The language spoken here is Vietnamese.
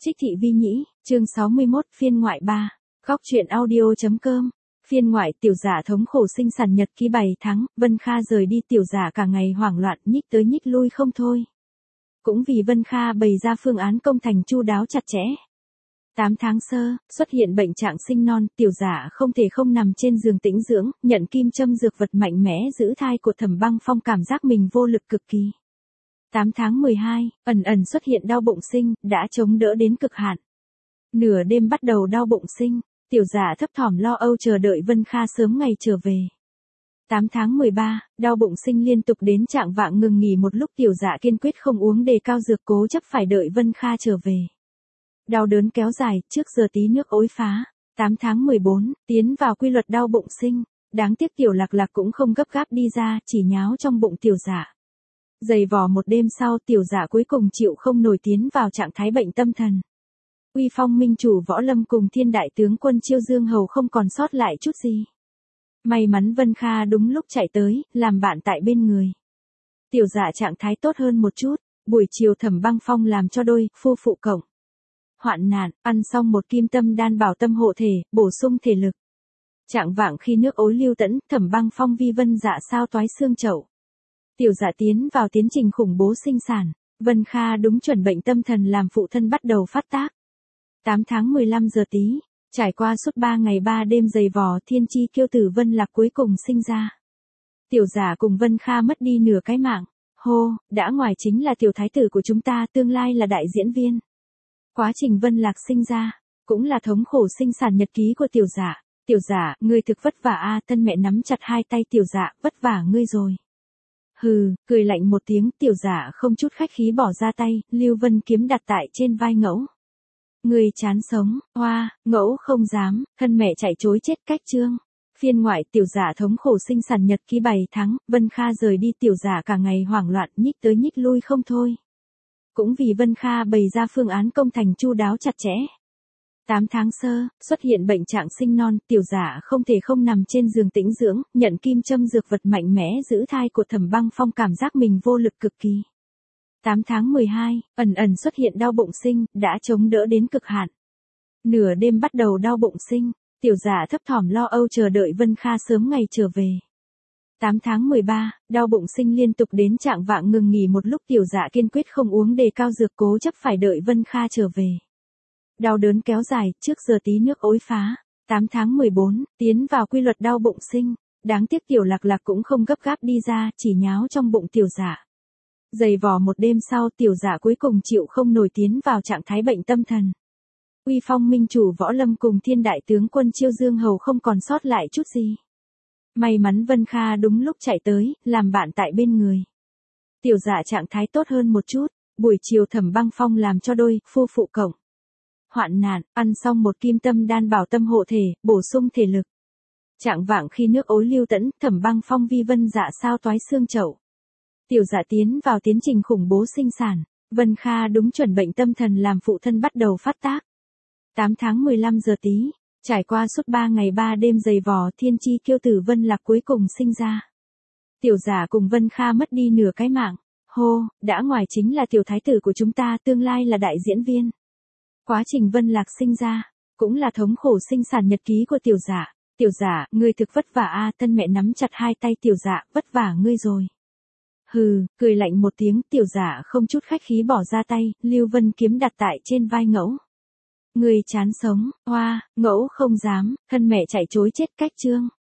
Trích Thị Vi Nhĩ, chương 61, phiên ngoại 3. Góc truyện audio.com. Phiên ngoại tiểu giả thống khổ sinh sản nhật ký 7 tháng, Vân Kha rời đi tiểu giả cả ngày hoảng loạn nhích tới nhích lui không thôi. Cũng vì Vân Kha bày ra phương án công thành chu đáo chặt chẽ. 8 tháng sơ, xuất hiện bệnh trạng sinh non, tiểu giả không thể không nằm trên giường tĩnh dưỡng, nhận kim châm dược vật mạnh mẽ giữ thai của Thẩm Băng Phong cảm giác mình vô lực cực kỳ. 8 tháng 12, ẩn xuất hiện đau bụng sinh, đã chống đỡ đến cực hạn. Nửa đêm bắt đầu đau bụng sinh, tiểu giả thấp thỏm lo âu chờ đợi Vân Kha sớm ngày trở về. 8 tháng 13, đau bụng sinh liên tục đến trạng vạng ngừng nghỉ một lúc, tiểu giả kiên quyết không uống đề cao dược, cố chấp phải đợi Vân Kha trở về. Đau đớn kéo dài, trước giờ tí nước ối phá. 8 tháng 14, tiến vào quy luật đau bụng sinh, đáng tiếc tiểu lạc lạc cũng không gấp gáp đi ra, chỉ nháo trong bụng tiểu giả. Dày vò một đêm sau, tiểu giả cuối cùng chịu không nổi tiến vào trạng thái bệnh tâm thần. Uy phong minh chủ Võ Lâm cùng Thiên đại tướng quân Chiêu Dương Hầu không còn sót lại chút gì. May mắn Vân Kha đúng lúc chạy tới, làm bạn tại bên người. Tiểu giả trạng thái tốt hơn một chút, buổi chiều Thẩm Băng Phong làm cho đôi phu phụ cộng hoạn nạn, ăn xong một kim tâm đan bảo tâm hộ thể, bổ sung thể lực. Trạng vạng khi nước ối lưu tẫn, Thẩm Băng Phong vi vân dạ sao toái xương chậu. Tiểu giả tiến vào tiến trình khủng bố sinh sản, Vân Kha đúng chuẩn bệnh tâm thần làm phụ thân bắt đầu phát tác. 8 tháng 15 giờ tí, trải qua suốt 3 ngày 3 đêm dày vò, thiên chi kiêu tử Vân Lạc cuối cùng sinh ra. Tiểu giả cùng Vân Kha mất đi nửa cái mạng. Hô, đã ngoài chính là tiểu thái tử của chúng ta, tương lai là đại diễn viên. Quá trình Vân Lạc sinh ra, cũng là thống khổ sinh sản nhật ký của tiểu giả. Tiểu giả, ngươi thực vất vả a, thân mẹ nắm chặt hai tay tiểu giả, vất vả ngươi rồi. Hừ, cười lạnh một tiếng, tiểu giả không chút khách khí bỏ ra tay, Lưu Vân kiếm đặt tại trên vai Ngẫu. Ngươi chán sống, hoa, Ngẫu không dám, thân mẹ chạy trối chết cách chương. Phiên ngoại tiểu giả thống khổ sinh sản nhật ký 7 tháng, Vân Kha rời đi tiểu giả cả ngày hoảng loạn nhích tới nhích lui không thôi. Cũng vì Vân Kha bày ra phương án công thành chu đáo chặt chẽ. 8 tháng sơ, xuất hiện bệnh trạng sinh non, tiểu giả không thể không nằm trên giường tĩnh dưỡng, nhận kim châm dược vật mạnh mẽ giữ thai của Thẩm Băng Phong cảm giác mình vô lực cực kỳ. 8 tháng 12, ẩn xuất hiện đau bụng sinh, đã chống đỡ đến cực hạn. Nửa đêm bắt đầu đau bụng sinh, tiểu giả thấp thỏm lo âu chờ đợi Vân Kha sớm ngày trở về. 8 tháng 13, đau bụng sinh liên tục đến trạng vạng ngừng nghỉ một lúc, tiểu giả kiên quyết không uống đề cao dược, cố chấp phải đợi Vân Kha trở về. Đau đớn kéo dài, trước giờ tí nước ối phá. 8 tháng 14, tiến vào quy luật đau bụng sinh, đáng tiếc tiểu lạc lạc cũng không gấp gáp đi ra, chỉ nháo trong bụng tiểu giả. Dày vò một đêm sau, tiểu giả cuối cùng chịu không nổi tiến vào trạng thái bệnh tâm thần. Uy phong minh chủ Võ Lâm cùng Thiên đại tướng quân Chiêu Dương Hầu không còn sót lại chút gì. May mắn Vân Kha đúng lúc chạy tới, làm bạn tại bên người. Tiểu giả trạng thái tốt hơn một chút, buổi chiều Thẩm Băng Phong làm cho đôi phu phụ cộng hoạn nạn, ăn xong một kim tâm đan bảo tâm hộ thể, bổ sung thể lực. Trạng vạng khi nước ối lưu tẫn, Thẩm Băng Phong vi vân dạ sao toái xương chậu. Tiểu giả tiến vào tiến trình khủng bố sinh sản, Vân Kha đúng chuẩn bệnh tâm thần làm phụ thân bắt đầu phát tác. 8 tháng 15 giờ tí, trải qua suốt 3 ngày 3 đêm dày vò, thiên chi kiêu tử Vân Lạc cuối cùng sinh ra. Tiểu giả cùng Vân Kha mất đi nửa cái mạng. Hô, đã ngoài chính là tiểu thái tử của chúng ta, tương lai là đại diễn viên. Quá trình Vân Lạc sinh ra, cũng là thống khổ sinh sản nhật ký của tiểu giả. Tiểu giả, ngươi thực vất vả a, thân mẹ nắm chặt hai tay tiểu giả, vất vả ngươi rồi. Hừ, cười lạnh một tiếng, tiểu giả không chút khách khí bỏ ra tay, Lưu Vân kiếm đặt tại trên vai Ngẫu. Ngươi chán sống, hoa, Ngẫu không dám, thân mẹ chạy trối chết cách chương.